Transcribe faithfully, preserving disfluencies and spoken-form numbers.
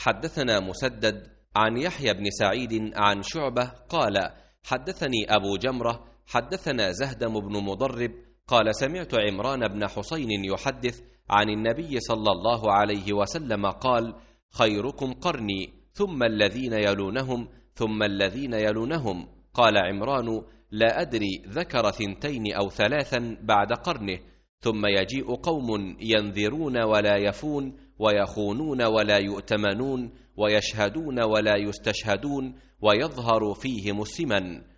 حدثنا مسدد عن يحيى بن سعيد عن شعبة قال حدثني أبو جمرة حدثنا زهدم بن مضرب قال سمعت عمران بن حسين يحدث عن النبي صلى الله عليه وسلم قال خيركم قرني ثم الذين يلونهم ثم الذين يلونهم. قال عمران لا أدري ذكر ثنتين أو ثلاثا بعد قرنه. ثم يجيء قوم ينذرون ولا يفون ويخونون ولا يؤتمنون ويشهدون ولا يستشهدون ويظهر فيهم السمن.